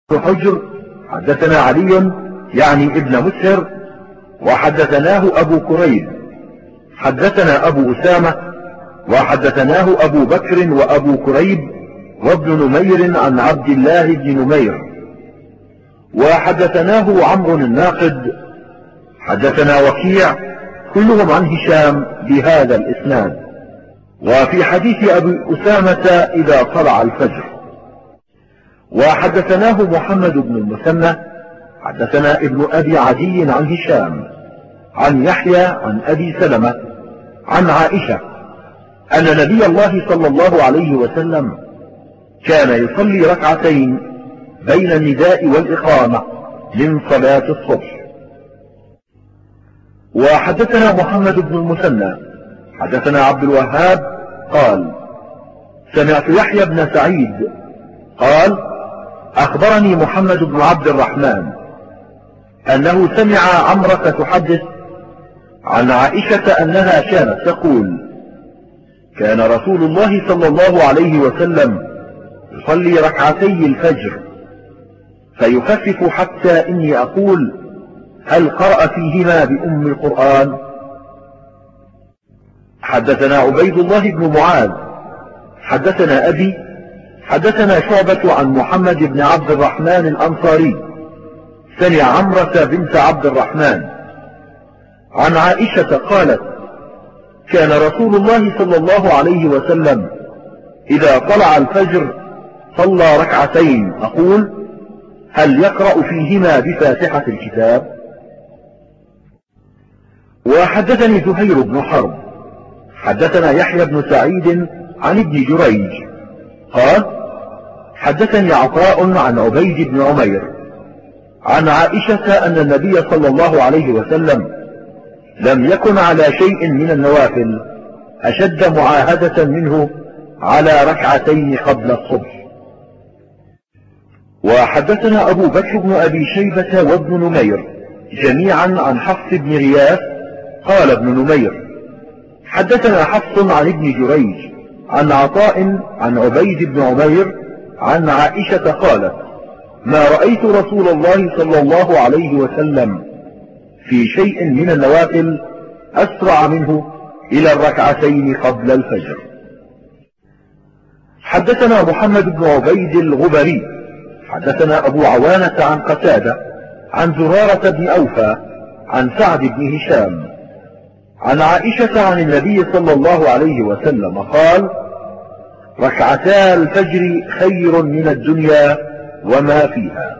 حجر حدثنا علي يعني ابن مسهر وحدثناه أبو كريب حدثنا أبو أسامة وحدثناه أبو بكر وأبو كريب وابن نمير عن عبد الله بن نمير وحدثناه عمرو الناقد حدثنا وكيع كلهم عن هشام بهذا الإسناد. وفي حديث أبي أسامة إذا طلع الفجر. وحدثناه محمد بن المثنى حدثنا ابن أبي عدي عن هشام عن يحيى عن أبي سلمة عن عائشة أن نبي الله صلى الله عليه وسلم كان يصلي ركعتين بين النداء والإقامة من صلاة الصبح. وحدثنا محمد بن المثنى حدثنا عبد الوهاب قال سمعت يحيى بن سعيد قال أخبرني محمد بن عبد الرحمن أنه سمع عمرة تحدث عن عائشة أنها كانت تقول كان رسول الله صلى الله عليه وسلم يصلي ركعتي الفجر فيخفف حتى إني أقول هل قرأ فيهما بأم القرآن. حدثنا عبيد الله بن معاذ حدثنا أبي حدثنا شعبة عن محمد بن عبد الرحمن الأنصاري سمع عمرة بنت عبد الرحمن عن عائشة قالت كان رسول الله صلى الله عليه وسلم إذا طلع الفجر صلى ركعتين أقول هل يقرأ فيهما بفاتحة الكتاب. وحدثني زهير بن حرب حدثنا يحيى بن سعيد عن ابن جريج قال حدثني عطاء عن عبيد بن عمير عن عائشة أن النبي صلى الله عليه وسلم لم يكن على شيء من النوافل أشد معاهدة منه على ركعتين قبل الصبح. وحدثنا أبو بكر بن أبي شيبة وابن نمير جميعا عن حفص بن غياث قال ابن نمير حدثنا حفص عن ابن جريج عن عطاء عن عبيد بن عمير عن عائشة قالت ما رأيت رسول الله صلى الله عليه وسلم في شيء من النوافل أسرع منه إلى الركعتين قبل الفجر. حدثنا محمد بن عبيد الغبري حدثنا أبو عوانة عن قتادة عن زرارة بن أوفى عن سعد بن هشام عن عائشة عن النبي صلى الله عليه وسلم قال ركعتا الفجر خير من الدنيا وما فيها.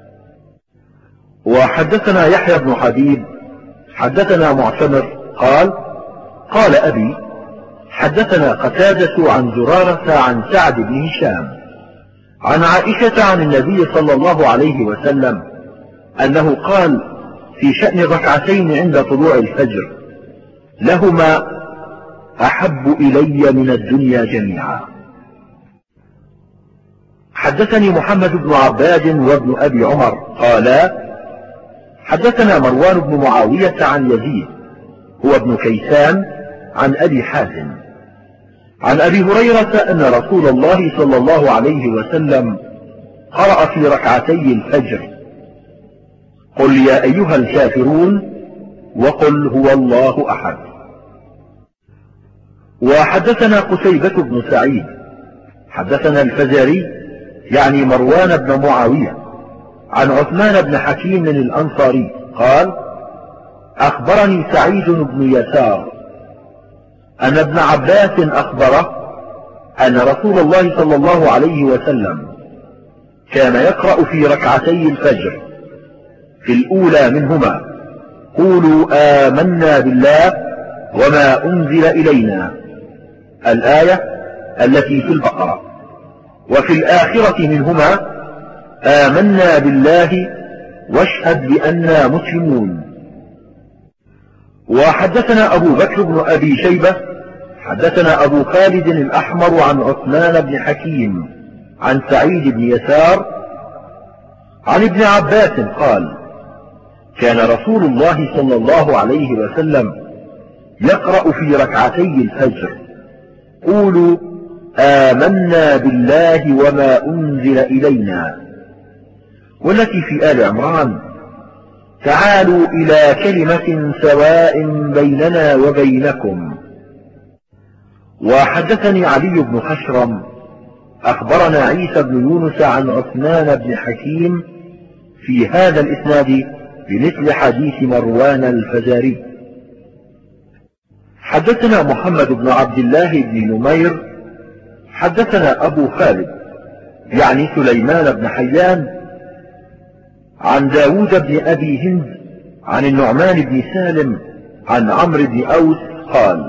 وحدثنا يحيى بن حبيب حدثنا معتمر قال قال أبي حدثنا قتادة عن زرارة عن سعد بن هشام عن عائشة عن النبي صلى الله عليه وسلم أنه قال في شأن ركعتين عند طلوع الفجر لهما أحب إلي من الدنيا جميعا. حدثني محمد بن عباد وابن أبي عمر قالا حدثنا مروان بن معاوية عن يزيد هو ابن كيسان عن أبي حازم عن أبي هريرة أن رسول الله صلى الله عليه وسلم قرأ في ركعتي الفجر قل يا أيها الكافرون وقل هو الله أحد. وحدثنا قتيبة بن سعيد حدثنا الفزاري يعني مروان بن معاوية عن عثمان بن حكيم الأنصاري قال أخبرني سعيد بن يسار أن ابن عباس أخبره أن رسول الله صلى الله عليه وسلم كان يقرأ في ركعتي الفجر في الأولى منهما قولوا آمنا بالله وما أنزل إلينا الآية التي في البقرة وفي الآخرة منهما آمنا بالله واشهد بأننا مسلمون. وحدثنا أبو بكر بن أبي شيبة حدثنا أبو خالد الأحمر عن عثمان بن حكيم عن سعيد بن يسار عن ابن عباس قال كان رسول الله صلى الله عليه وسلم يقرأ في ركعتي الفجر قولوا آمنا بالله وما أنزل إلينا والتي في آل عمران: تعالوا إلى كلمة سواء بيننا وبينكم. وحدثني علي بن خشرم أخبرنا عيسى بن يونس عن عثمان بن حكيم في هذا الإسناد بمثل حديث مروان الفزاري. حدثنا محمد بن عبد الله بن نمير حدثنا أبو خالد يعني سليمان بن حيان عن داود بن أبي هند عن النعمان بن سالم عن عمرو بن أوس قال: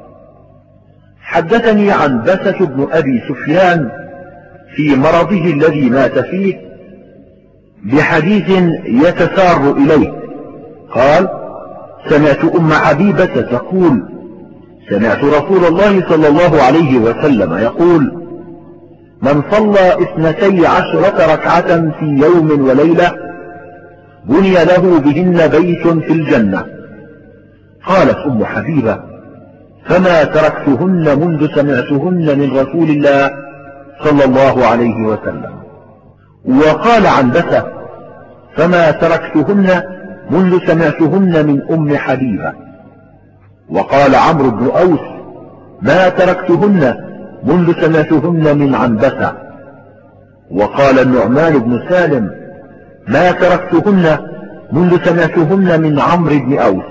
حدثني عن بسة بن أبي سفيان في مرضه الذي مات فيه بحديث يتسار إليه. قال: سمعت أم حبيبة تقول: سمعت رسول الله صلى الله عليه وسلم يقول: من صلى 12 ركعة في يوم وليلة بني له بهن بيت في الجنة. قالت أم حبيبة: فما تركتهن منذ سمعتهن من رسول الله صلى الله عليه وسلم. وقال عن بسة: فما تركتهن منذ سمعتهن من أم حبيبة. وقال عمرو بن أوس: ما تركتهن منذ سمعتهن من عنبسة. وقال النعمان بن سالم: ما تركتهن منذ سمعتهن من عمرو بن أوس.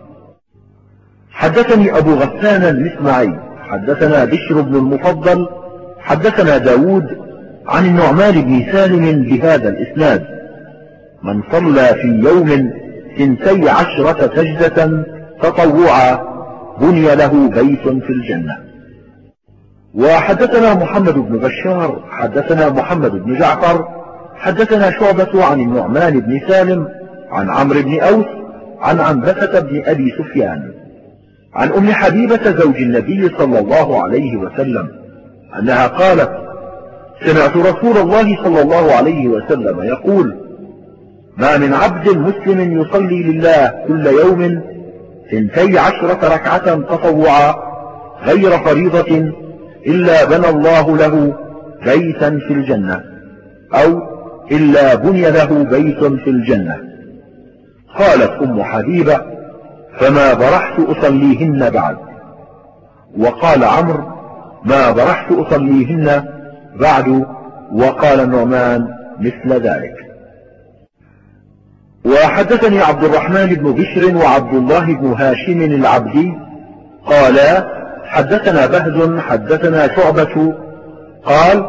حدثني أبو غسان المسمعي حدثنا بشر بن المفضل حدثنا داود عن النعمان بن سالم بهذا الإسناد: من صلى في يوم 12 سجدة تطوعا بني له بيت في الجنة. وحدثنا محمد بن بشار حدثنا محمد بن جعفر حدثنا شعبة عن النعمان بن سالم عن عمرو بن أوس عن عنبسة بن أبي سفيان عن أم حبيبة زوج النبي صلى الله عليه وسلم أنها قالت: سمعت رسول الله صلى الله عليه وسلم يقول: ما من عبد مسلم يصلي لله كل يوم 12 ركعة تطوعا غير فريضة إلا بنى الله له بيتا في الجنة، أو إلا بني له بيت في الجنة. قالت أم حبيبة: فما برحت أصليهن بعد. وقال عمرو: ما برحت أصليهن بعد. وقال النعمان مثل ذلك. وحدثني عبد الرحمن بن بشر وعبد الله بن هاشم العبدي قالا: حدثنا بهز حدثنا شعبة قال: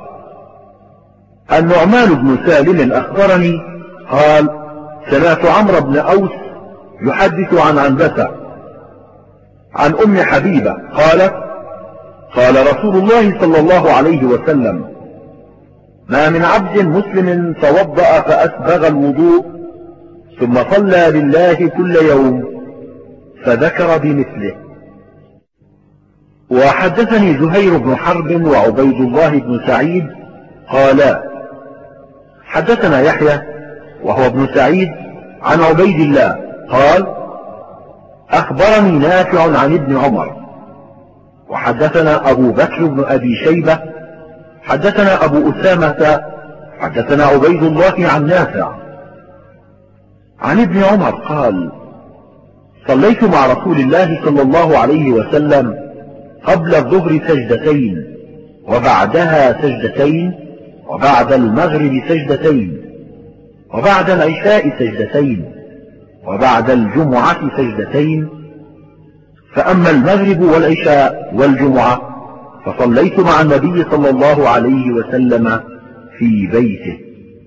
النعمان بن سالم أخبرني قال: سمعت عمرو بن أوس يحدث عن عنبسة عن أم حبيبة قالت: قال رسول الله صلى الله عليه وسلم: ما من عبد مسلم توضأ فأسبغ الوضوء ثم صلى لله كل يوم، فذكر بمثله. وحدثني زهير بن حرب وعبيد الله بن سعيد قالا: حدثنا يحيى وهو ابن سعيد عن عبيد الله قال: أخبرني نافع عن ابن عمر. وحدثنا أبو بكر بن أبي شيبة حدثنا أبو أسامة حدثنا عبيد الله عن نافع عن ابن عمر قال: صليت مع رسول الله صلى الله عليه وسلم قبل الظهر سجدتين، وبعدها سجدتين، وبعد المغرب سجدتين، وبعد العشاء سجدتين، وبعد الجمعة سجدتين. فأما المغرب والعشاء والجمعة فصليت مع النبي صلى الله عليه وسلم في بيته.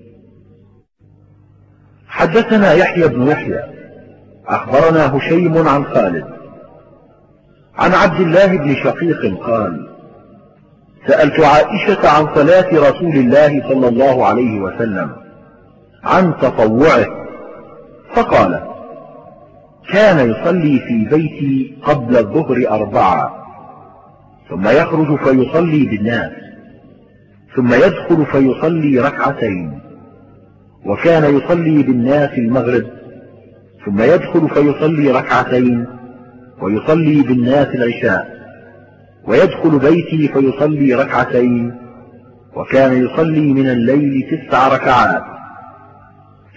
حدثنا يحيى بن يحيى أخبرنا هشيم عن خالد عن عبد الله بن شقيق قال: سألت عائشة عن صلاة رسول الله صلى الله عليه وسلم عن تطوعه، فقالت: كان يصلي في بيتي قبل الظهر 4، ثم يخرج فيصلي بالناس، ثم يدخل فيصلي 2، وكان يصلي بالناس المغرب، ثم يدخل فيصلي 2، ويصلي بالناس العشاء، ويدخل بيتي فيصلي 2، وكان يصلي من الليل 9 ركعات،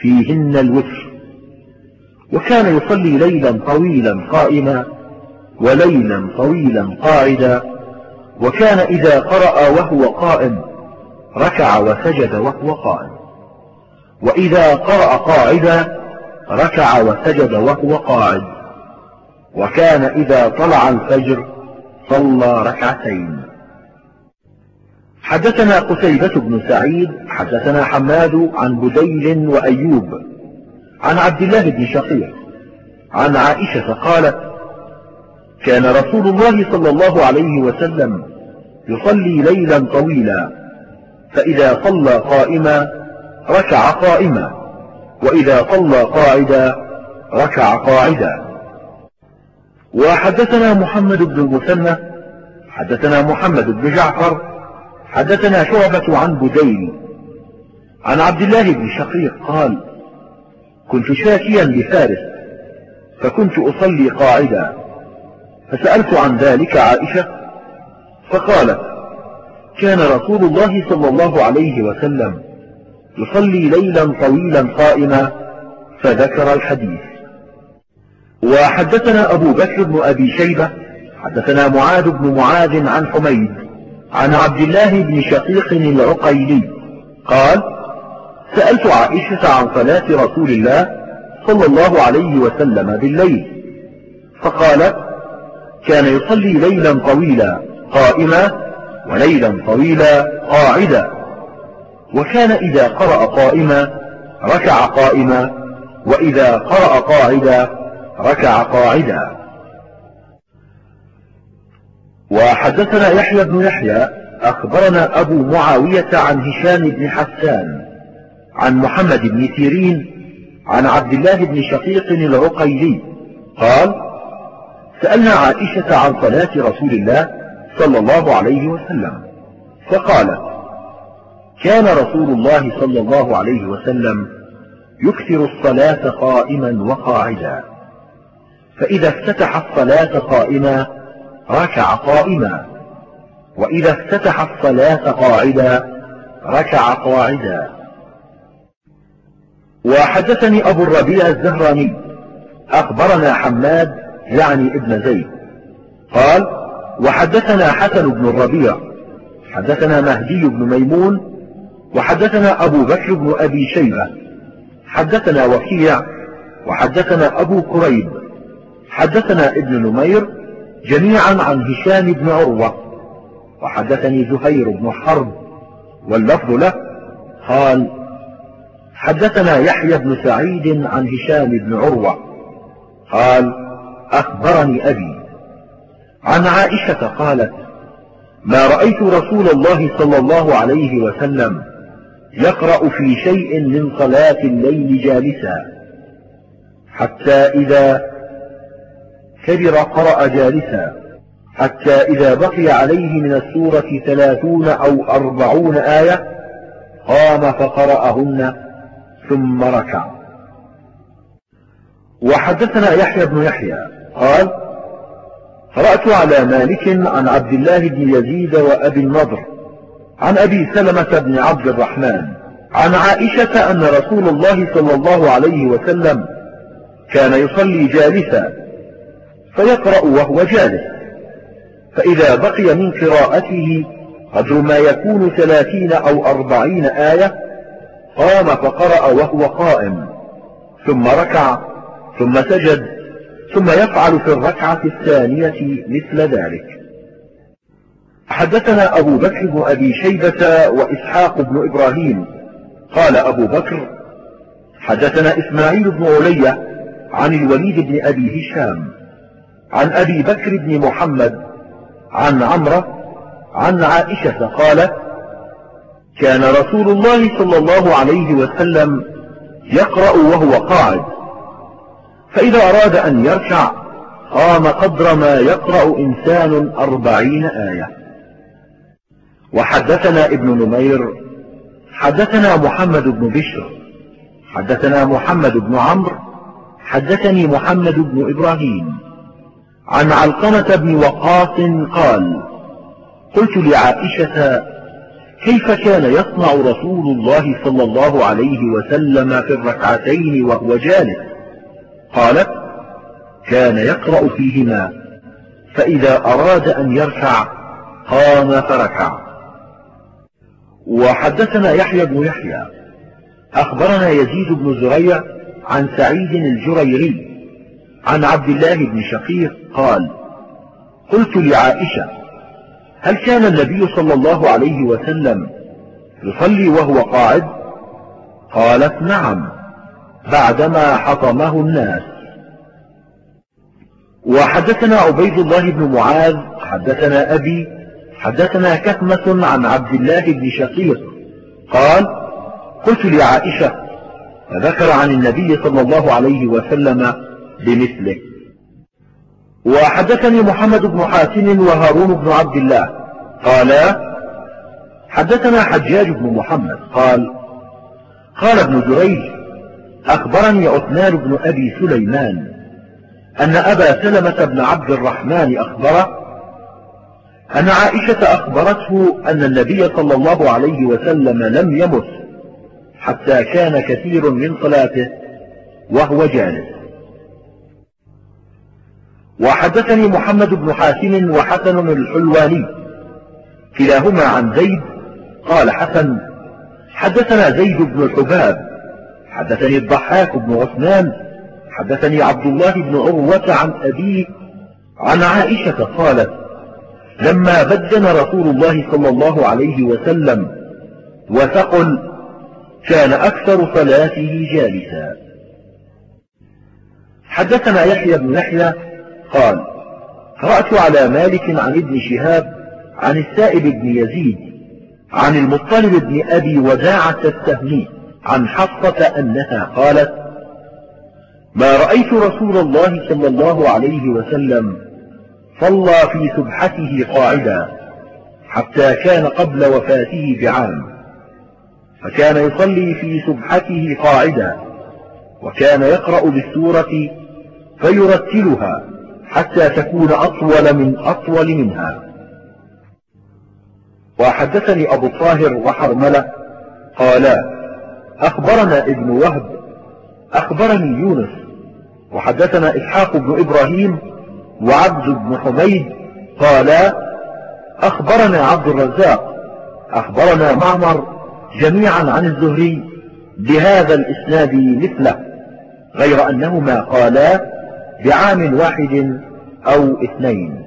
فيهن الوتر، وكان يصلي ليلا طويلا قائما وليلا طويلا قاعدا، وكان إذا قرأ وهو قائم ركع وسجد وهو قائم، وإذا قرأ قاعدا ركع وسجد وهو قاعد، وكان إذا طلع الفجر صلى ركعتين. حدثنا قتيبة بن سعيد حدثنا حماد عن بديل وأيوب عن عبد الله بن شقيق عن عائشة قالت: كان رسول الله صلى الله عليه وسلم يصلي ليلا طويلا، فإذا صلى قائما ركع قائما، وإذا صلى قاعدا ركع قاعدا. وحدثنا محمد بن المثنى حدثنا محمد بن جعفر حدثنا شعبة عن بديل عن عبد الله بن شقيق قال: كنت شاكيا بفارس فكنت أصلي قاعدا، فسألت عن ذلك عائشة فقالت: كان رسول الله صلى الله عليه وسلم يصلي ليلا طويلا قائما، فذكر الحديث. وحدثنا أبو بكر بن أبي شيبة حدثنا معاذ بن معاذ عن حميد عن عبد الله بن شقيق العقيلي قال: سألت عائشة عن صلاة رسول الله صلى الله عليه وسلم بالليل، فقالت: كان يصلي ليلا طويلا قائما وليلا طويلا قاعدا، وكان إذا قرأ قائما ركع قائما، وإذا قرأ قاعدا ركع قاعدا. وحدثنا يحيى بن يحيى أخبرنا أبو معاوية عن هشام بن حسان عن محمد بن سيرين عن عبد الله بن شقيق العقيلي قال: سألنا عائشة عن صلاة رسول الله صلى الله عليه وسلم، فقالت: كان رسول الله صلى الله عليه وسلم يكثر الصلاة قائما وقاعدا، فإذا افتتح الصلاة قائما ركع قائما، وإذا افتتح الصلاة قاعدا ركع قاعدا. وحدثني أبو الربيع الزهراني أخبرنا حماد يعني ابن زيد قال: وحدثنا حسن بن الربيع حدثنا مهدي بن ميمون وحدثنا أبو بكر بن أبي شيبة حدثنا وكيع وحدثنا أبو كريب حدثنا ابن نمير جميعا عن هشام بن عروة، وحدثني زهير بن حرب واللفظ له قال: حدثنا يحيى بن سعيد عن هشام بن عروة قال: أخبرني أبي عن عائشة قالت: ما رأيت رسول الله صلى الله عليه وسلم يقرأ في شيء من صلاة الليل جالسا، حتى إذا كبر قرأ جالسا، حتى إذا بقي عليه من السورة 30 أو 40 آية قام فقرأهن ثم ركع. وحدثنا يحيى بن يحيى قال: قرأت على مالك عن عبد الله بن يزيد وأبي النضر عن أبي سلمة بن عبد الرحمن عن عائشة أن رسول الله صلى الله عليه وسلم كان يصلي جالسا فيقرأ وهو جالس، فإذا بقي من قراءته قدر ما يكون 30 أو 40 آية قام فقرأ وهو قائم، ثم ركع ثم سجد، ثم يفعل في الركعة الثانية مثل ذلك. حدثنا أبو بكر بن أبي شيبة وإسحاق بن إبراهيم قال أبو بكر: حدثنا إسماعيل بن علية عن الوليد بن أبي هشام عن أبي بكر بن محمد عن عمرة عن عائشة قالت: كان رسول الله صلى الله عليه وسلم يقرأ وهو قاعد، فإذا أراد أن يركع قام قدر ما يقرأ إنسان 40 آية. وحدثنا ابن نمير حدثنا محمد بن بشر حدثنا محمد بن عمرو حدثني محمد بن إبراهيم عن علقمة بن وقاص قال: قلت لعائشة: كيف كان يصنع رسول الله صلى الله عليه وسلم في الركعتين وهو جالس؟ قالت: كان يقرأ فيهما، فإذا أراد أن يركع قام فركع. وحدثنا يحيى بن يحيى أخبرنا يزيد بن زريع عن سعيد الجريري عن عبد الله بن شقيق قال: قلت لعائشة: هل كان النبي صلى الله عليه وسلم يصلي وهو قاعد؟ قالت: نعم، بعدما حطمه الناس. وحدثنا عبيد الله بن معاذ حدثنا أبي حدثنا كثمة عن عبد الله بن شقيق قال: قلت لعائشة، فذكر عن النبي صلى الله عليه وسلم بمثله. وحدثني محمد بن حاتم وهارون بن عبد الله قالا: حدثنا حجاج بن محمد قال ابن جريج: أخبرني عثمان بن أبي سليمان أن أبا سلمة بن عبد الرحمن أخبره أن عائشة أخبرته أن النبي صلى الله عليه وسلم لم يمت حتى كان كثير من صلاته وهو جالس. وحدثني محمد بن حاتم وحسن الحلواني كلاهما عن زيد قال حسن: حدثنا زيد بن الحباب حدثني الضحاك بن عثمان حدثني عبد الله بن عروة عن أبيه عن عائشة قالت: لما بدن رسول الله صلى الله عليه وسلم وثقل كان أكثر صلاته جالسا. حدثنا يحيى بن يحيى قال: قرأت على مالك عن ابن شهاب عن السائب بن يزيد عن المطلب بن أبي وداعة السهمي عن حفصة أنها قالت: ما رأيت رسول الله صلى الله عليه وسلم صلى في سبحته قاعدا حتى كان قبل وفاته بعام، فكان يصلي في سبحته قاعدا، وكان يقرأ بالسورة فيرتلها حتى تكون أطول منها. وحدثني أبو الطاهر وحرملة قالا: أخبرنا ابن وهب أخبرني يونس وحدثنا إسحاق بن إبراهيم وعبد بن حميد قالا: أخبرنا عبد الرزاق أخبرنا معمر جميعا عن الزهري بهذا الإسناد مثله، غير أنهما قالا بعام واحد أو اثنين.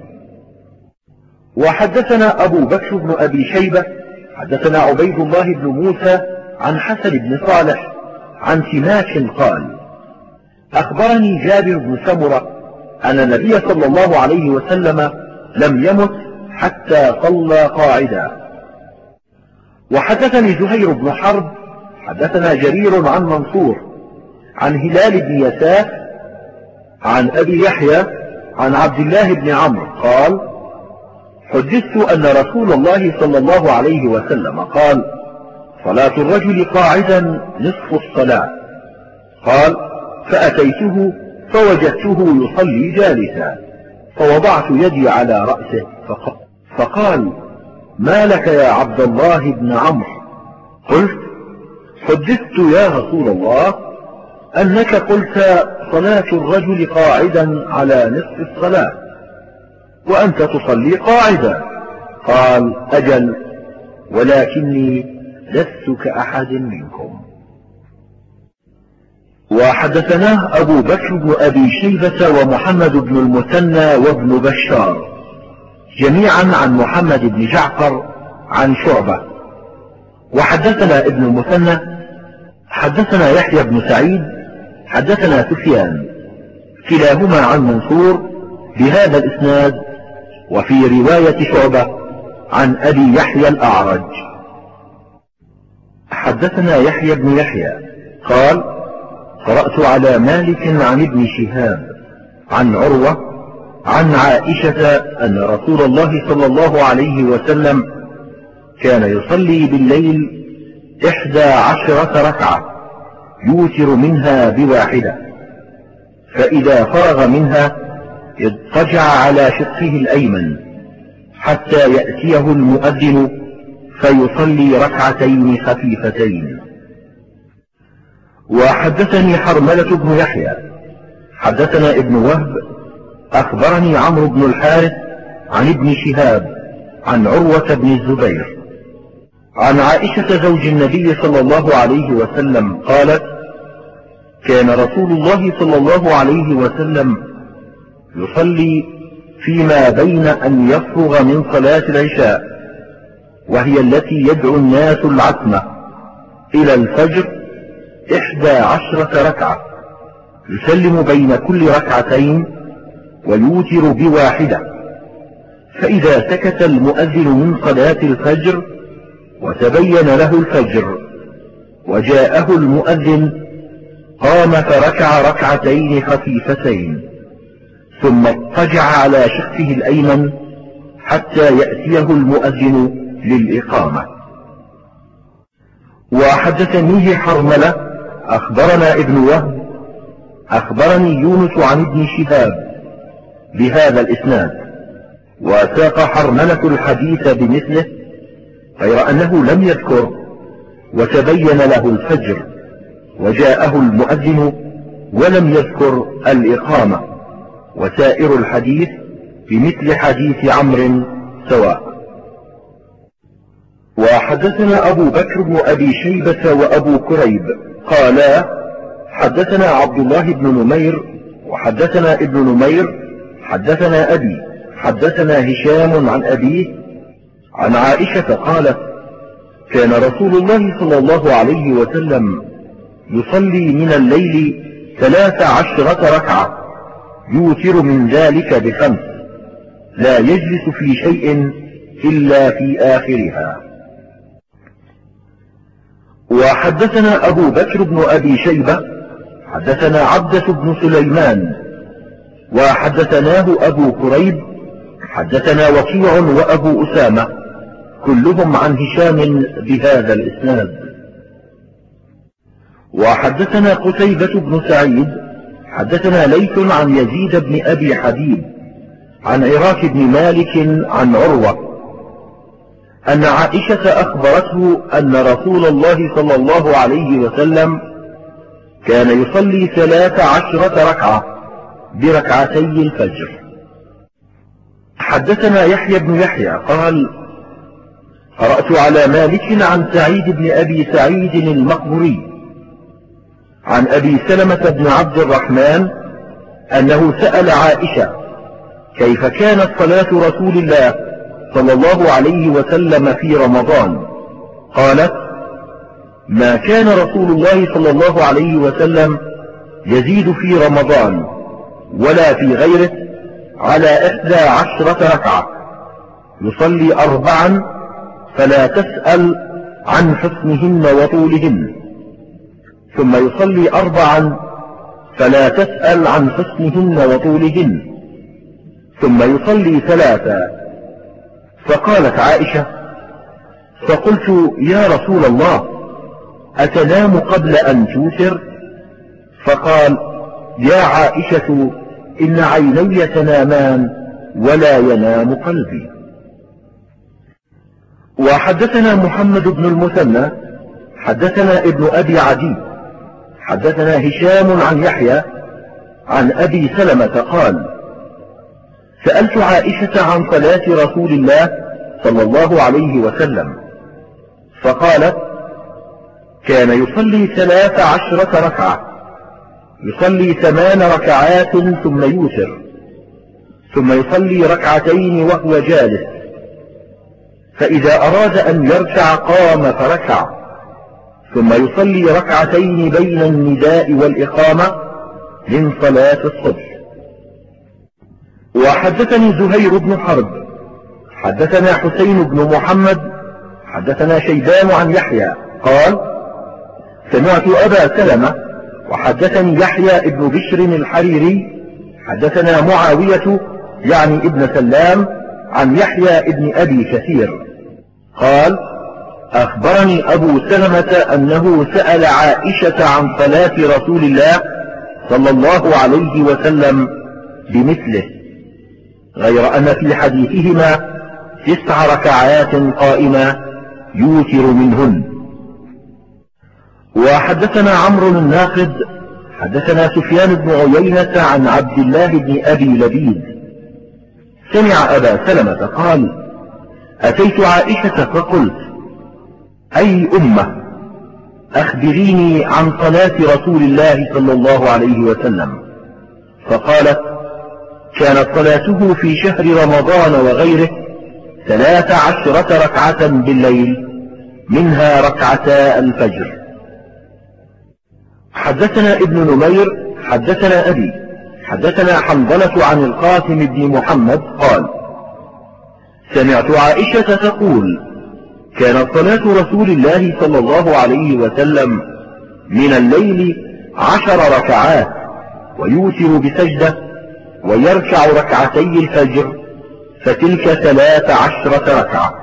وحدثنا أبو بكر بن أبي شيبة حدثنا عبيد الله بن موسى عن حسن بن صالح عن سماك قال: أخبرني جابر بن سمرة أن النبي صلى الله عليه وسلم لم يمت حتى صلى قاعدا. وحدثني زهير بن حرب حدثنا جرير عن منصور عن هلال بن يساف عن أبي يحيى عن عبد الله بن عمرو قال: حدثت أن رسول الله صلى الله عليه وسلم قال: صلاة الرجل قاعدا نصف الصلاة. قال: فأتيته فوجدته يصلي جالسا، فوضعت يدي على رأسه فقال: ما لك يا عبد الله بن عمرو؟ قلت: حدثت يا رسول الله أنك قلت صلاة الرجل قاعدا على نصف الصلاة وأنت تصلي قاعدا. قال: أجل، ولكني لست كأحد منكم. وحدثناه أبو بكر بن أبي شيبة ومحمد بن المثنى وابن بشار جميعا عن محمد بن جعفر عن شعبة. وحدثنا ابن المثنى حدثنا يحيى بن سعيد حدثنا سفيان كلاهما عن منصور بهذا الإسناد، وفي رواية شعبة عن أبي يحيى الأعرج. حدثنا يحيى بن يحيى قال: قرأت على مالك عن ابن شهاب عن عروة عن عائشة أن رسول الله صلى الله عليه وسلم كان يصلي بالليل 11 ركعة يوتر منها بواحدة، فإذا فرغ منها اضطجع على شقه الأيمن حتى يأتيه المؤذن فيصلي ركعتين خفيفتين. وحدثني حرملة بن يحيى حدثنا ابن وهب أخبرني عمرو بن الحارث عن ابن شهاب عن عروة بن الزبير عن عائشة زوج النبي صلى الله عليه وسلم قالت: كان رسول الله صلى الله عليه وسلم يصلي فيما بين أن يفرغ من صلاة العشاء، وهي التي يدعو الناس العتمة، إلى الفجر 11 ركعة، يسلم بين كل ركعتين ويوتر بواحدة، فإذا سكت المؤذن من صلاة الفجر وتبين له الفجر وجاءه المؤذن قام فركع ركعتين خفيفتين، ثم اضطجع على شقه الأيمن حتى يأتيه المؤذن للإقامة. وحدثنيه حرملة أخبرنا ابن وهب أخبرني يونس عن ابن شهاب بهذا الإسناد، وساق حرملة الحديث بمثله، غير أنه لم يذكر وتبين له الفجر وجاءه المؤذن، ولم يذكر الإقامة، وسائر الحديث بمثل حديث عمرو سواء. وحدثنا أبو بكر بن أبي شيبة وأبو كريب قالا: حدثنا عبد الله بن نمير وحدثنا ابن نمير حدثنا أبي حدثنا هشام عن أبيه عن عائشة قالت: كان رسول الله صلى الله عليه وسلم يصلي من الليل 13 ركعة، يوتر من ذلك ب5، لا يجلس في شيء إلا في آخرها. وحدثنا أبو بكر بن أبي شيبة حدثنا عبدة بن سليمان وحدثناه أبو كريب حدثنا وكيع وأبو أسامة كلهم عن هشام بهذا الإسناد. وحدثنا قتيبة بن سعيد حدثنا ليث عن يزيد بن أبي حبيب عن عراك بن مالك عن عروة أن عائشة أخبرته أن رسول الله صلى الله عليه وسلم كان يصلي 13 ركعة بركعتي الفجر. حدثنا يحيى بن يحيى قال: قرأت على مالك عن سعيد بن أبي سعيد المقبري عن أبي سلمة بن عبد الرحمن أنه سأل عائشة كيف كانت صلاة رسول الله صلى الله عليه وسلم في رمضان، قالت: ما كان رسول الله صلى الله عليه وسلم يزيد في رمضان ولا في غيره على 11 ركعة، يصلي 4 فلا تسأل عن حسنهن وطولهن، ثم يصلي 4 فلا تسأل عن حسنهن وطولهن، ثم يصلي 3. فقالت عائشة: فقلت: يا رسول الله، أتنام قبل أن توتر؟ فقال: يا عائشة، إن عيني تنامان ولا ينام قلبي. وحدثنا محمد بن المثنى حدثنا ابن أبي عدي حدثنا هشام عن يحيى عن أبي سلمة قال: سألت عائشة عن صلاة رسول الله صلى الله عليه وسلم، فقالت: كان يصلي 13 ركعة، يصلي 8 ركعات ثم يوتر، ثم يصلي 2 وهو جالس، فإذا أراد أن يركع قام فركع، ثم يصلي 2 بين النداء والإقامة من صلاة الصبح. وحدثني زهير بن حرب حدثنا حسين بن محمد حدثنا شيبان عن يحيى قال: سمعت أبا سلمة وحدثني يحيى ابن بشر الحريري حدثنا معاوية يعني ابن سلام عن يحيى ابن أبي كثير قال: أخبرني أبو سلمة أنه سأل عائشة عن صلاة رسول الله صلى الله عليه وسلم بمثله، غير أن في حديثهما 9 ركعات قائمة يوتر منهن. وحدثنا عمرو الناقد حدثنا سفيان بن عيينة عن عبد الله بن أبي لبيد سمع أبا سلمة قال: أتيت عائشة فقلت: أي أمة، أخبريني عن صلاة رسول الله صلى الله عليه وسلم. فقالت: كانت صلاته في شهر رمضان وغيره 13 ركعة بالليل، منها ركعتا الفجر. حدثنا ابن نمير حدثنا أبي حدثنا حنظلة عن القاسم بن محمد قال: سمعت عائشة تقول: كانت صلاة رسول الله صلى الله عليه وسلم من الليل 10 ركعات، ويوتر بسجدة، ويركع ركعتي الفجر، فتلك 13 ركعة.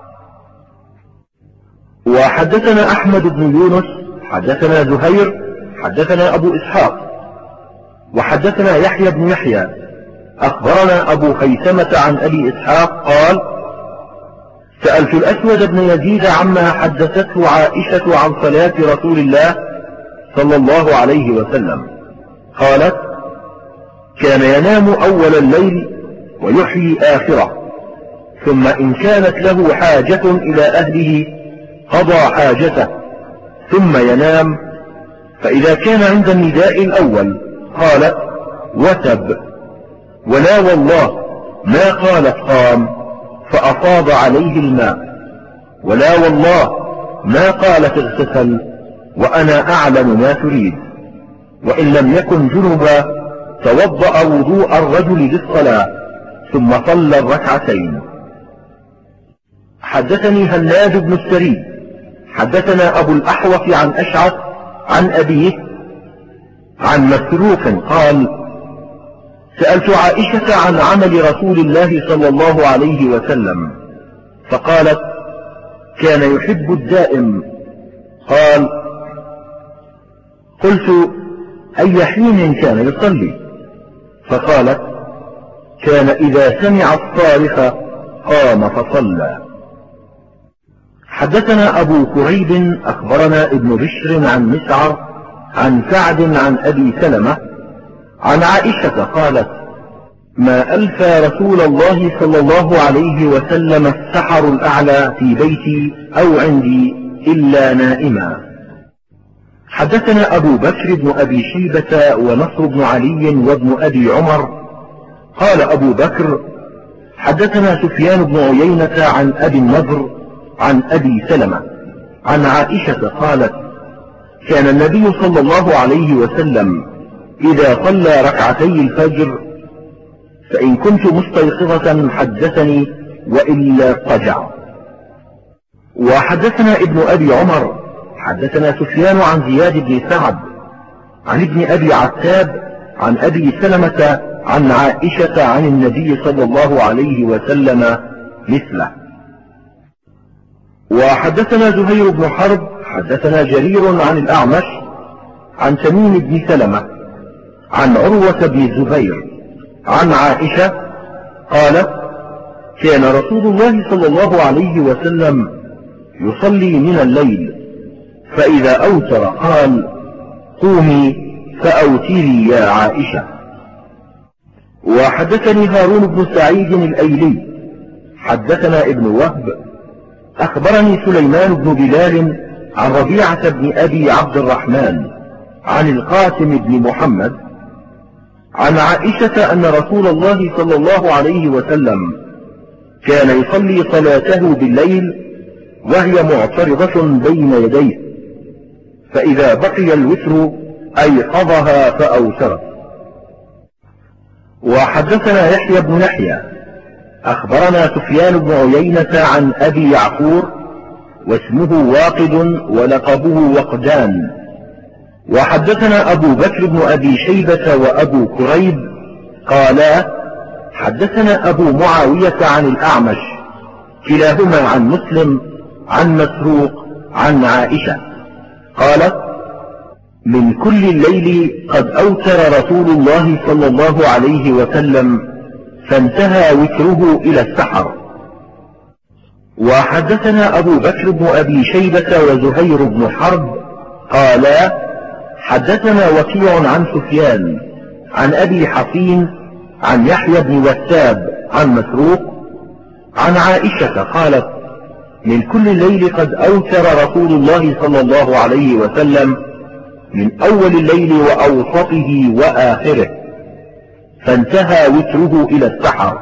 وحدثنا أحمد بن يونس حدثنا زهير حدثنا أبو إسحاق وحدثنا يحيى بن يحيى أخبرنا أبو خيثمة عن أبي إسحاق قال: سألت الأسود بن يزيد عما حدثته عائشة عن صلاة رسول الله صلى الله عليه وسلم. قالت: كان ينام أول الليل ويحيي آخره، ثم إن كانت له حاجة إلى أهله قضى حاجته ثم ينام، فإذا كان عند النداء الأول قالت: وتب، ولا والله ما قالت قام فأفاض عليه الماء، ولا والله ما قالت اغتسل وأنا أعلم ما تريد، وإن لم يكن جنبا توضأ وضوء الرجل للصلاة ثم صلى الركعتين. حدثني هناد بن السري حدثنا أبو الأحوص عن أشعث عن أبيه عن مسروق قال: سألت عائشة عن عمل رسول الله صلى الله عليه وسلم، فقالت: كان يحب الدائم. قال: قلت: أي حين كان يصلي؟ فقالت: كان إذا سمع الصارخ قام فصلى. حدثنا أبو كريب أخبرنا ابن بشر عن مسعر عن سعد عن أبي سلمة عن عائشة قالت: ما ألفى رسول الله صلى الله عليه وسلم السحر الأعلى في بيتي أو عندي إلا نائما. حدثنا أبو بكر بن أبي شيبة ونصر بن علي وابن أبي عمر قال أبو بكر: حدثنا سفيان بن عيينة عن أبي النضر عن أبي سلمة عن عائشة قالت: كان النبي صلى الله عليه وسلم إذا صلى ركعتي الفجر فإن كنت مستيقظة حدثني وإلا اضطجع. وحدثنا ابن أبي عمر حدثنا سفيان عن زياد بن سعد عن ابن أبي عتاب عن أبي سلمة عن عائشة عن النبي صلى الله عليه وسلم مثله. وحدثنا زهير بن حرب حدثنا جرير عن الأعمش عن تميم بن سلمة عن عروة بن الزبير عن عائشة قالت: كان رسول الله صلى الله عليه وسلم يصلي من الليل، فإذا أوتر قال: قومي فأوتري يا عائشة. وحدثني هارون بن سعيد الأيلي حدثنا ابن وهب أخبرني سليمان بن بلال عن ربيعة بن أبي عبد الرحمن عن القاسم بن محمد عن عائشة أن رسول الله صلى الله عليه وسلم كان يصلي صلاته بالليل وهي معترضة بين يديه، فإذا بقي الوتر أيقظها فأوترت. وحدثنا يحيى بن يحيى أخبرنا سفيان بن عيينة عن أبي يعقور واسمه واقد ولقبه وقدان. وحدثنا أبو بكر بن أبي شيبة وأبو كريب قالا: حدثنا أبو معاوية عن الأعمش كلاهما عن مسلم عن مسروق عن عائشة قالت: من كل الليل قد أوتر رسول الله صلى الله عليه وسلم فانتهى وتره إلى السحر. وحدثنا أبو بكر بن أبي شيبة وزهير بن حرب قالا حدثنا وكيع عن سفيان عن أبي حصين عن يحيى بن وثاب عن مسروق عن عائشة قالت من كل الليل قد أوتر رسول الله صلى الله عليه وسلم من أول الليل وأوسطه وآخره، فانتهى وتره إلى السحر.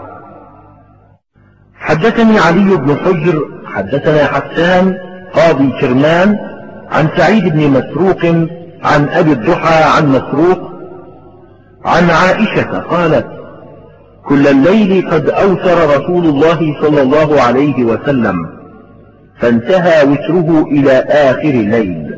حدثني علي بن حجر حدثنا حسان قاضي كرمان عن سعيد بن مسروق عن أبي الضحى عن مسروق عن عائشة قالت كل الليل قد أوتر رسول الله صلى الله عليه وسلم، فانتهى وتره إلى آخر الليل.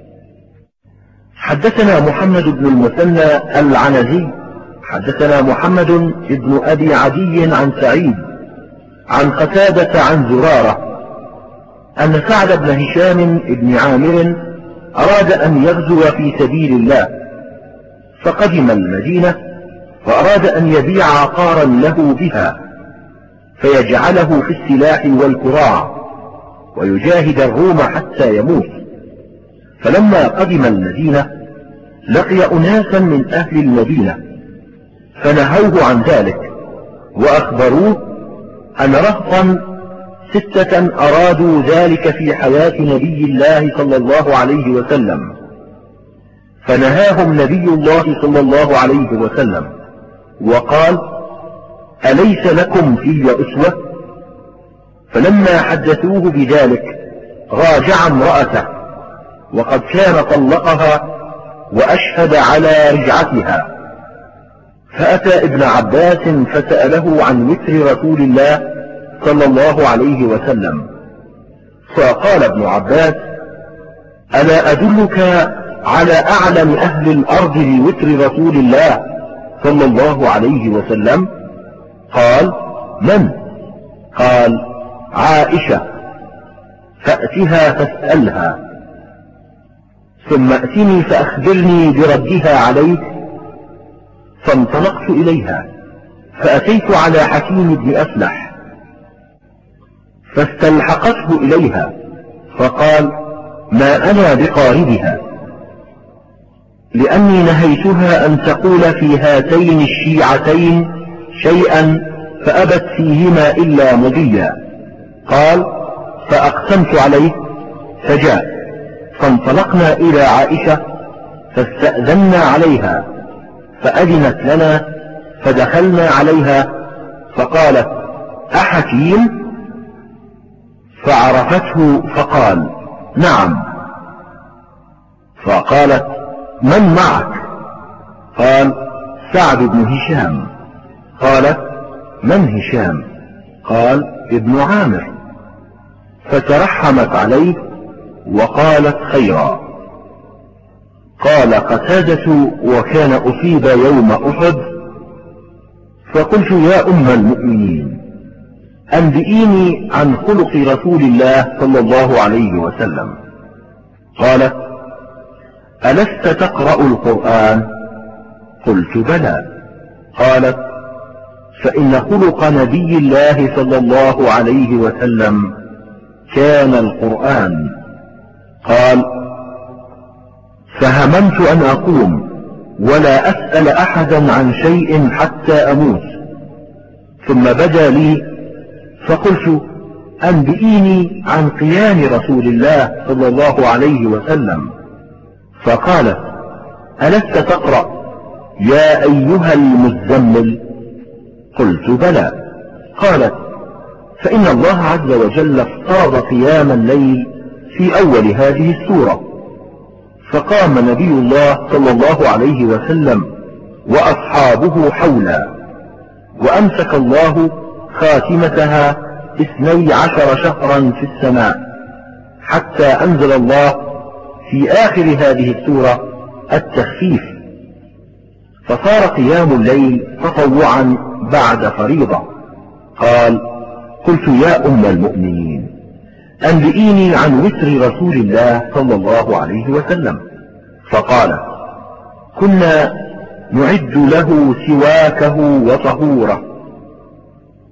حدثنا محمد بن المثنى العنزي حدثنا محمد بن أبي عدي عن سعيد عن قتادة عن زرارة أن سعد بن هشام بن عامر أراد أن يغزو في سبيل الله، فقدم المدينة وأراد أن يبيع عقارا له بها فيجعله في السلاح والكراع ويجاهد الروم حتى يموت. فلما قدم المدينة لقي أناسا من أهل المدينة فنهوه عن ذلك وأخبروه أن رهطا 6 أرادوا ذلك في حياة نبي الله صلى الله عليه وسلم، فنهاهم نبي الله صلى الله عليه وسلم وقال أليس لكم في أسوة؟ فلما حدثوه بذلك راجع امرأته وقد كان طلقها وأشهد على رجعتها، فأتى ابن عباس فسأله عن وتر رسول الله صلى الله عليه وسلم، فقال ابن عباس ألا أدلك على أعلم أهل الأرض بوتر رسول الله صلى الله عليه وسلم؟ قال من؟ قال عائشة، فأتها فاسألها ثم أتني فأخبرني بردها عليك. فانطلقت إليها فأتيت على حكيم بن أفلح فاستلحقته إليها فقال ما أنا بقاربها، لأني نهيتها أن تقول في هاتين الشيعتين شيئا فأبت فيهما إلا مضيا. قال فأقسمت عليه فجاء، فانطلقنا إلى عائشة فاستأذنا عليها فأذنت لنا فدخلنا عليها فقالت أحكيم؟ فعرفته فقال نعم. فقالت من معك؟ قال سعد بن هشام. قالت من هشام؟ قال ابن عامر. فترحمت عليه وقالت خيرا. قال قتادة وكان أصيب يوم أحد، فقلت يا أم المؤمنين أنبئيني عن خلق رسول الله صلى الله عليه وسلم. قالت ألست تقرأ القرآن؟ قلت بلى. قالت فإن خلق نبي الله صلى الله عليه وسلم كان القرآن. قال فهممت أن أقوم ولا أسأل أحدا عن شيء حتى أموت، ثم بدا لي فقلت أنبئيني عن قيام رسول الله صلى الله عليه وسلم. فقالت ألست تقرأ يا أيها المزمل؟ قلت بلى. قالت فإن الله عز وجل افترض قيام الليل في أول هذه السورة، فقام نبي الله صلى الله عليه وسلم وأصحابه حولا، وأمسك الله خاتمتها 12 شهرا في السماء، حتى أنزل الله في آخر هذه السورة التخفيف، فصار قيام الليل تطوعا بعد فريضة. قال قلت يا أم المؤمنين أنبئيني عن وتر رسول الله صلى الله عليه وسلم. فقال كنا نعد له سواكه وطهوره،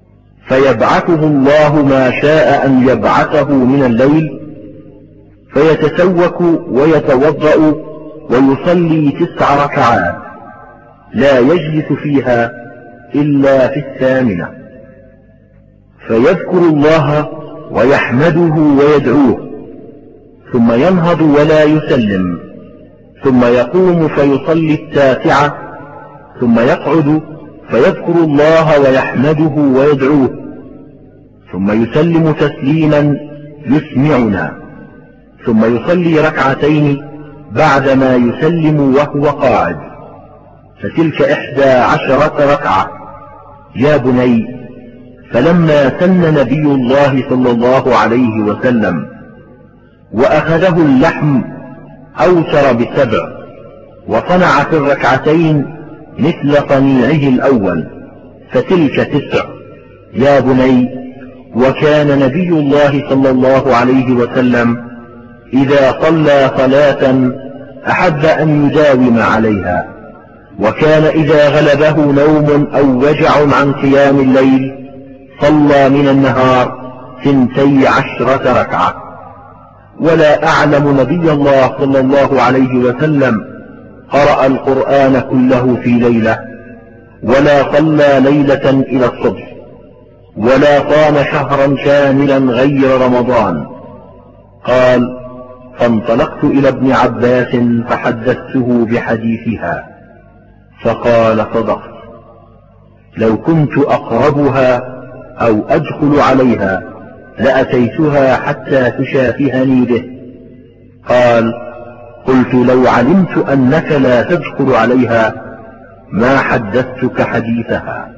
فيبعثه الله ما شاء أن يبعثه من الليل، فيتسوك ويتوضأ ويصلي 9 ركعات لا يجلس فيها إلا في 8، فيذكر الله ويحمده ويدعوه، ثم ينهض ولا يسلم، ثم يقوم فيصلي 9، ثم يقعد فيذكر الله ويحمده ويدعوه، ثم يسلم تسليما يسمعنا، ثم يصلي 2 بعدما يسلم وهو قاعد، فتلك 11 ركعة. يا بني، فلما سن نبي الله صلى الله عليه وسلم وأخذه اللحم أوتر ب7، وصنع في 2 مثل صنيعه الأول، فتلك 9. يا بني، وكان نبي الله صلى الله عليه وسلم إذا صلى صلاة أحب أن يداوم عليها، وكان إذا غلبه نوم أو وجع عن قيام الليل صلى من النهار 12 ركعة. ولا أعلم نبي الله صلى الله عليه وسلم قرأ القرآن كله في ليلة، ولا صلى ليلة إلى الصبح، ولا صام شهرا كاملا غير رمضان. قال: فانطلقت إلى ابن عباس فحدثته بحديثها، فقال: صدقت، لو كنت أقربها أو أدخل عليها لأتيتها حتى تشافهني به. قال: قلت: لو علمت أنك لا تدخل عليها ما حدثتك حديثها.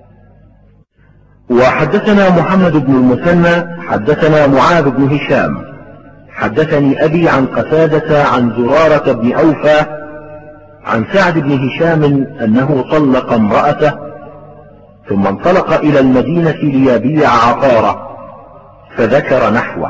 وحدثنا محمد بن المثنى حدثنا معاذ بن هشام حدثني أبي عن قتادة عن زرارة بن أوفى عن سعد بن هشام أنه طلق امرأته ثم انطلق إلى المدينة ليبيع عطاره، فذكر نحوه.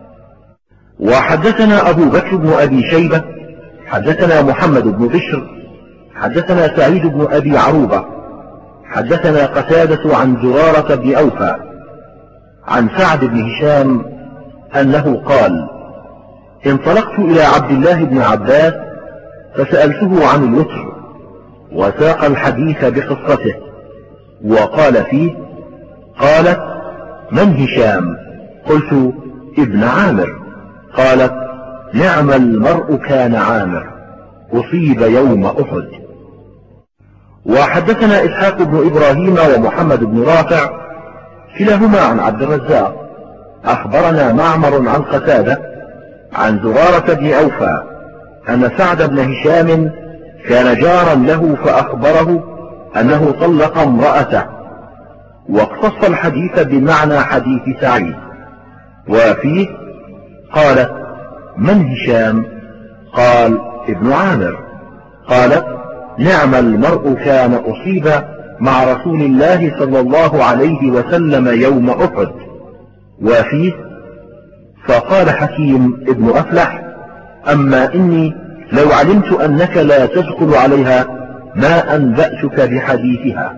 وحدثنا أبو بكر بن أبي شيبة حدثنا محمد بن بشر حدثنا سعيد بن أبي عروبة حدثنا قتادة عن زرارة بن أوفى عن سعد بن هشام أنه قال: انطلقت إلى عبد الله بن عباس فسألته عن الوتر، وساق الحديث بقصته، وقال فيه: قالت: من هشام؟ قلت: ابن عامر. قالت: نعم المرء كان عامر، أصيب يوم أحد. وحدثنا إسحاق بن إبراهيم ومحمد بن رافع كلاهما عن عبد الرزاق أخبرنا معمر عن قتادة عن زرارة بن أوفى أن سعد بن هشام كان جارا له فأخبره أنه طلق امرأته، واقتص الحديث بمعنى حديث سعيد. وفيه: قالت: من هشام؟ قال: ابن عامر. قالت: نعم المرء كان أصيب مع رسول الله صلى الله عليه وسلم يوم أحد. وفيه: فقال حكيم ابن أفلح: أما إني لو علمت أنك لا تدخل عليها ما أنبأتك بحديثها.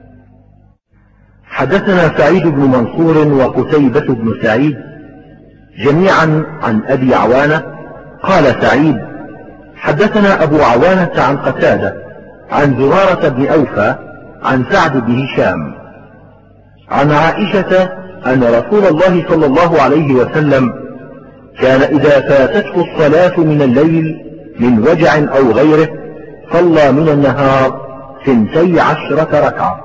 حدثنا سعيد بن منصور وقتيبة بن سعيد جميعا عن أبي عوانة قال سعيد: حدثنا أبو عوانة عن قتادة عن زرارة بن أوفى عن سعد بن هشام عن عائشة أن رسول الله صلى الله عليه وسلم كان إذا فاتته الصلاة من الليل من وجع أو غيره صلى من النهار 12 ركعة.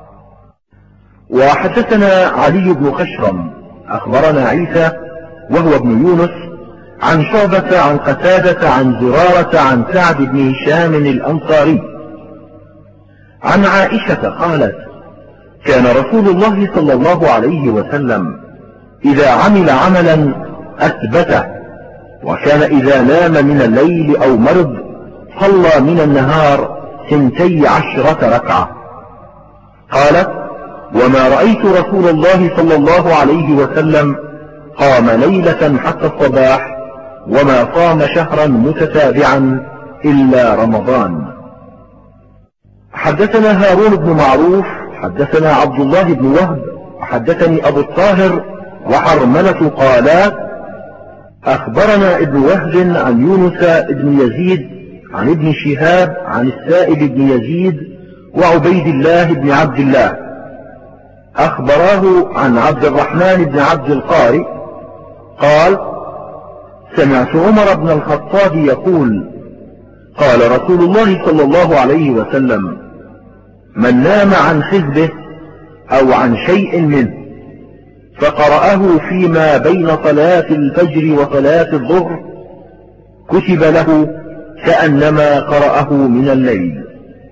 وحدثنا علي بن خشرم أخبرنا عيسى وهو ابن يونس عن شعبة عن قتادة عن زرارة عن سعد بن هشام الأنصاري عن عائشة قالت: كان رسول الله صلى الله عليه وسلم إذا عمل عملا أثبته، وكان إذا نام من الليل أو مرض صلى من النهار 12 ركعة. قالت: وما رأيت رسول الله صلى الله عليه وسلم قام ليلة حتى الصباح وما صام شهرا متتابعا إلا رمضان. حدثنا هارون بن معروف حدثنا عبد الله بن وهب وحدثني أبو الطاهر وحرملة قالا أخبرنا ابن وهب عن يونس بن يزيد عن ابن شهاب عن السائب بن يزيد وعبيد الله بن عبد الله أخبراه عن عبد الرحمن بن عبد القارئ قال سمعت عمر بن الخطاب يقول قال رسول الله صلى الله عليه وسلم من نام عن حزبه أو عن شيء منه فقرأه فيما بين صلاة الفجر وصلاة الظهر كتب له كأنما قرأه من الليل.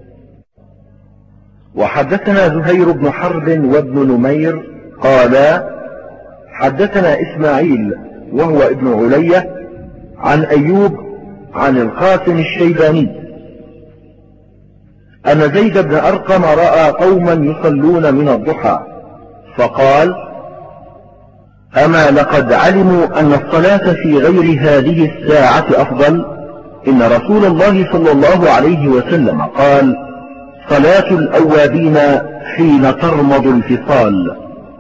وحدثنا زهير بن حرب وابن نمير قالا حدثنا إسماعيل وهو ابن علية عن أيوب عن القاسم الشيباني أن زيد بن أرقم رأى قوما يصلون من الضحى فقال أما لقد علموا أن الصلاة في غير هذه الساعة أفضل إن رسول الله صلى الله عليه وسلم قال صلاة الأوابين حين ترمض الفصال.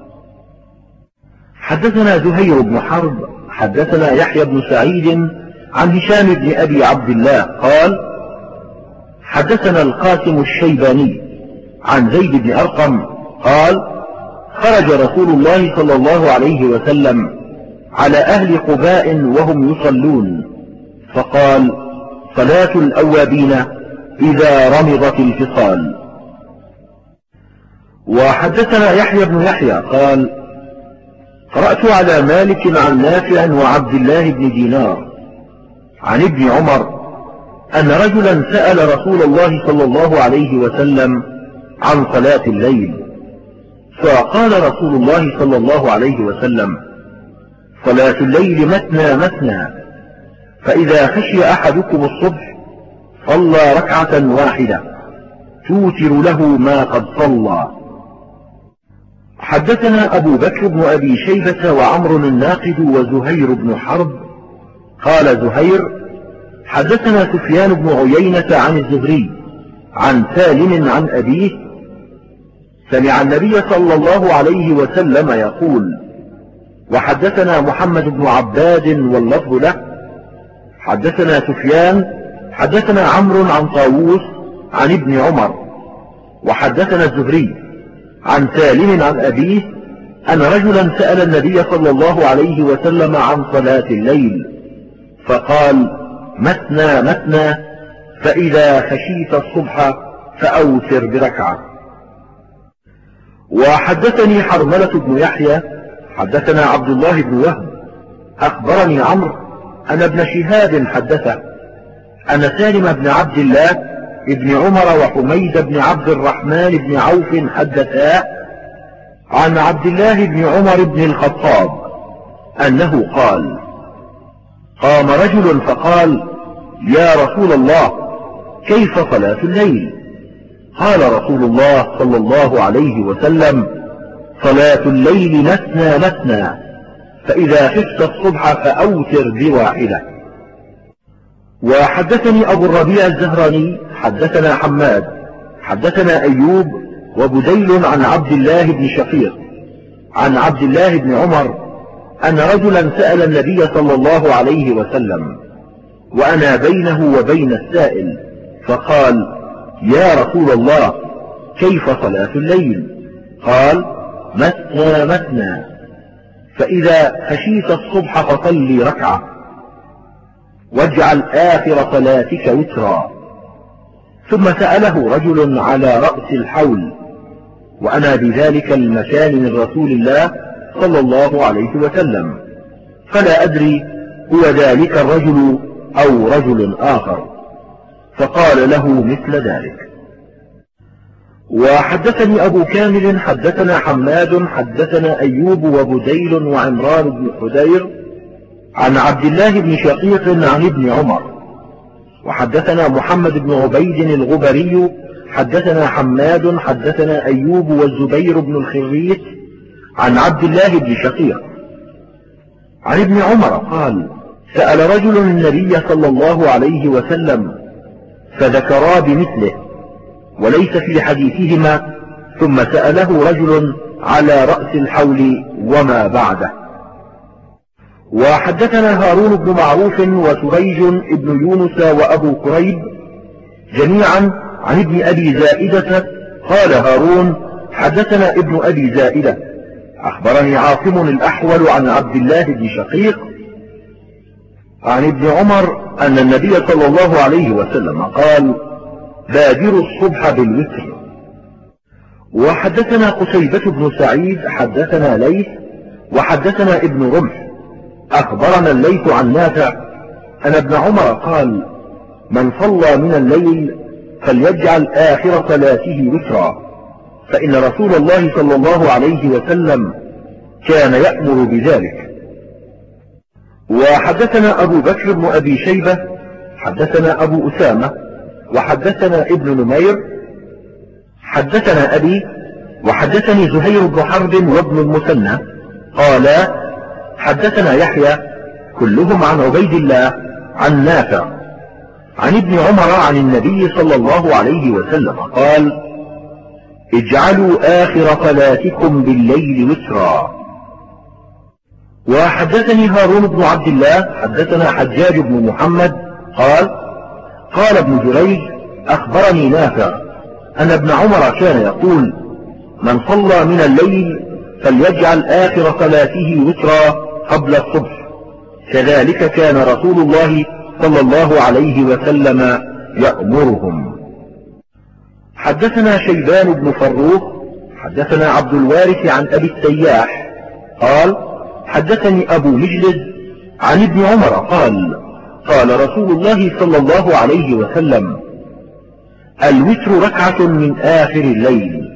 حدثنا زهير بن حرب حدثنا يحيى بن سعيد عن هشام بن أبي عبد الله قال حدثنا القاسم الشيباني عن زيد بن أرقم قال خرج رسول الله صلى الله عليه وسلم على أهل قباء وهم يصلون فقال صلاة الأوابين إذا رمضت الفصال. وحدثنا يحيى بن يحيى قال قرأت على مالك عن نافع وعبد الله بن دينار عن ابن عمر أن رجلا سأل رسول الله صلى الله عليه وسلم عن صلاة الليل فقال رسول الله صلى الله عليه وسلم صلاة الليل مثنى مثنى فإذا خشي أحدكم الصبح صلى ركعة واحدة توتر له ما قد صلى. حدثنا أبو بكر بن أبي شيبة وعمر الناقد وزهير بن حرب قال زهير حدثنا سفيان بن عيينة عن الزهري عن سالم عن أبيه سمع النبي صلى الله عليه وسلم يقول. وحدثنا محمد بن عباد واللفظ له حدثنا سفيان حدثنا عمرو عن طاووس عن ابن عمر وحدثنا الزهري عن سالم عن أبيه أن رجلا سأل النبي صلى الله عليه وسلم عن صلاة الليل فقال مثنى مثنى فإذا خشيت الصبح فأوتر بركعة. وحدثني حرملة بن يحيى حدثنا عبد الله بن وهب أخبرني عمرو أن ابن شهاب حدثه أن سالم بن عبد الله ابن عمر وحميد بن عبد الرحمن بن عوف حدثا عن عبد الله بن عمر بن الخطاب أنه قال قام رجل فقال يا رسول الله كيف صلاة الليل؟ قال رسول الله صلى الله عليه وسلم صلاة الليل مثنى مثنى فإذا خفت الصبح فأوتر بواحدة. وحدثني أبو الربيع الزهراني حدثنا حماد حدثنا أيوب وبديل عن عبد الله بن شقيق عن عبد الله بن عمر أن رجلا سأل النبي صلى الله عليه وسلم وأنا بينه وبين السائل فقال يا رسول الله كيف صلاة الليل؟ قال مثنى مثنى فإذا خشيت الصبح فصلي ركعة واجعل آخر صلاتك وترا. ثم سأله رجل على رأس الحول وأنا بذلك المكان من رسول الله صلى الله عليه وسلم فلا أدري هو ذلك الرجل أو رجل آخر فقال له مثل ذلك. وحدثني أبو كامل حدثنا حماد حدثنا أيوب وبديل وعمران بن حدير عن عبد الله بن شقيق عن ابن عمر. وحدثنا محمد بن عبيد الغبري حدثنا حماد حدثنا أيوب والزبير بن الخريت عن عبد الله بن شقيق عن ابن عمر قال سأل رجل النبي صلى الله عليه وسلم فذكرا بمثله وليس في حديثهما ثم سأله رجل على رأس الحول وما بعده. وحدثنا هارون بن معروف وسريج بن يونس وأبو كريب جميعا عن ابن أبي زائدة قال هارون حدثنا ابن أبي زائدة أخبرني عاصم الأحول عن عبد الله بن شقيق عن ابن عمر أن النبي صلى الله عليه وسلم قال بادروا الصبح بالوتر. وحدثنا قتيبة بن سعيد حدثنا ليث وحدثنا ابن رمح أخبرنا الليث عن نافع أن ابن عمر قال من صلى من الليل فليجعل آخر صلاته وترا، فإن رسول الله صلى الله عليه وسلم كان يأمر بذلك. وحدثنا أبو بكر بن أبي شيبة حدثنا أبو أسامة وحدثنا ابن نمير حدثنا أبي وحدثني زهير بن حرب وابن المثنى قال حدثنا يحيى كلهم عن عبيد الله عن نافع عن ابن عمر عن النبي صلى الله عليه وسلم قال اجعلوا آخر صلاتكم بالليل وترا. وحدثني هارون بن عبد الله حدثنا حجاج بن محمد قال ابن جريج أخبرني نافع أن ابن عمر كان يقول من صلى من الليل فليجعل آخر صلاته وترا قبل الصبح، كذلك كان رسول الله صلى الله عليه وسلم يأمرهم. حدثنا شيبان بن فروخ حدثنا عبد الوارث عن أبي السياح قال حدثني أبو مجلد عن ابن عمر قال رسول الله صلى الله عليه وسلم الوتر ركعة من آخر الليل.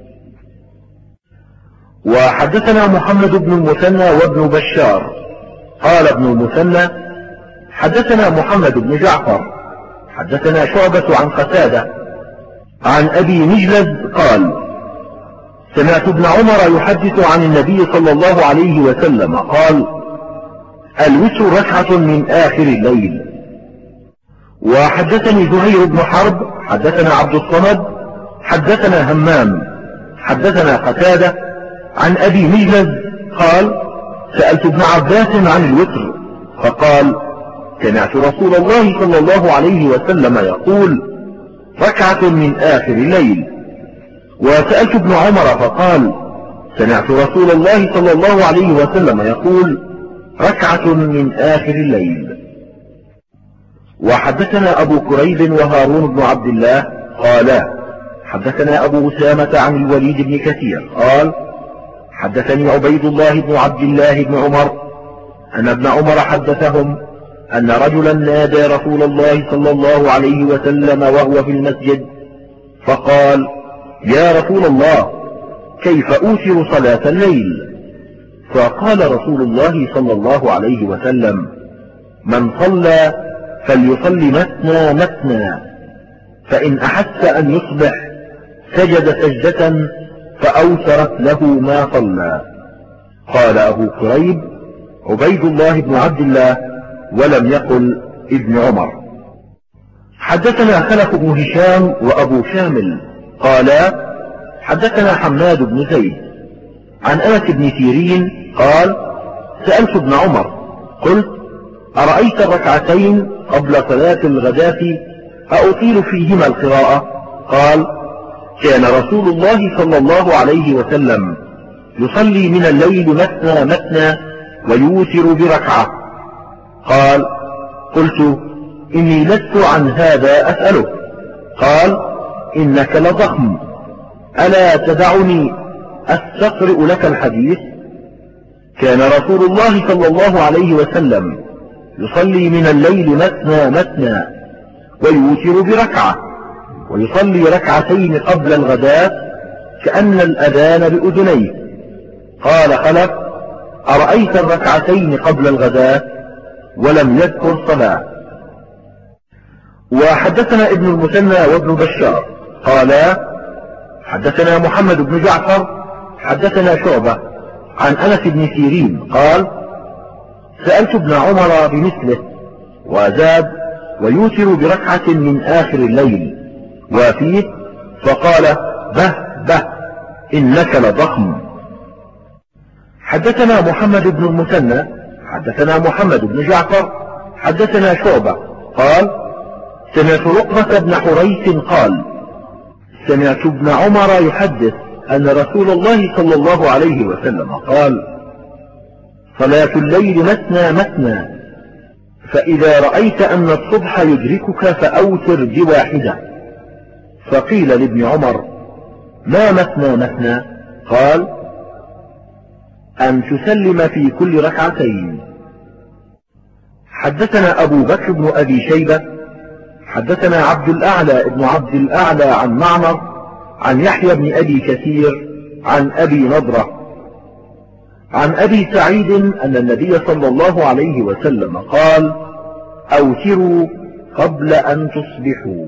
وحدثنا محمد بن المثنى وابن بشار قال ابن المثنى حدثنا محمد بن جعفر حدثنا شعبة عن قتادة عن أبي مجلد قال سمعت ابن عمر يحدث عن النبي صلى الله عليه وسلم قال الوتر ركعة من آخر الليل. وحدثني زهير بن حرب حدثنا عبد الصمد حدثنا همام حدثنا قتادة عن أبي مجلد قال سألت ابن عباس عن الوتر فقال سمعت رسول الله صلى الله عليه وسلم يقول ركعة من آخر الليل. وسألت ابن عمر فقال سمعت رسول الله صلى الله عليه وسلم يقول ركعة من آخر الليل. وحدثنا أبو كريب وهارون بن عبد الله قالا حدثنا أبو أسامة عن الوليد بن كثير قال حدثني عبيد الله بن عبد الله بن عمر أن ابن عمر حدثهم أن رجلا نادى رسول الله صلى الله عليه وسلم وهو في المسجد فقال يا رسول الله كيف أوتر صلاة الليل؟ فقال رسول الله صلى الله عليه وسلم من صلى فليصلي مثنى مثنى، فإن أحس أن يصبح سجد سجدة فأوترت له ما صلى. قال أبو كريب عبيد الله بن عبد الله ولم يقل ابن عمر. حدثنا خلف بن هشام وأبو شامل قالا حدثنا حماد بن زيد عن أنس بن سيرين قال سألت ابن عمر قلت أرأيت الركعتين قبل صلاة الغداة أطيل فيهما القراءة؟ قال كان رسول الله صلى الله عليه وسلم يصلي من الليل مثنى مثنى ويوتر بركعة. قال قلت إني لست عن هذا أسألك. قال إنك لضخم ألا تدعني أستقرئ لك الحديث؟ كان رسول الله صلى الله عليه وسلم يصلي من الليل مثنى مثنى ويوتر بركعة ويصلي ركعتين قبل الغداء كأن الأذان بأذنيه. قال خلف أرأيت الركعتين قبل الغداء؟ ولم يذكر صلاة. وحدثنا ابن المثنى وابن بشار قالا حدثنا محمد بن جعفر حدثنا شعبة عن أنس بن سيرين قال سألت ابن عمر بمثله وزاد ويوتر بركعة من آخر الليل وفيه فقال به به إنك لضخم حدثنا محمد بن المثنى حدثنا محمد بن جعفر حدثنا شعبة قال سمعت رقبة بن حريث قال سمعت ابن عمر يحدث أن رسول الله صلى الله عليه وسلم قال صلاة الليل مثنى مثنى فإذا رأيت أن الصبح يدركك فأوتر بواحدة. فقيل لابن عمر ما مثنى مثنى؟ قال أن تسلم في كل ركعتين. حدثنا أبو بكر بن أبي شيبة حدثنا عبد الأعلى بن عبد الأعلى عن معمر عن يحيى بن أبي كثير عن أبي نضرة عن أبي سعيد أن النبي صلى الله عليه وسلم قال أوتروا قبل أن تصبحوا.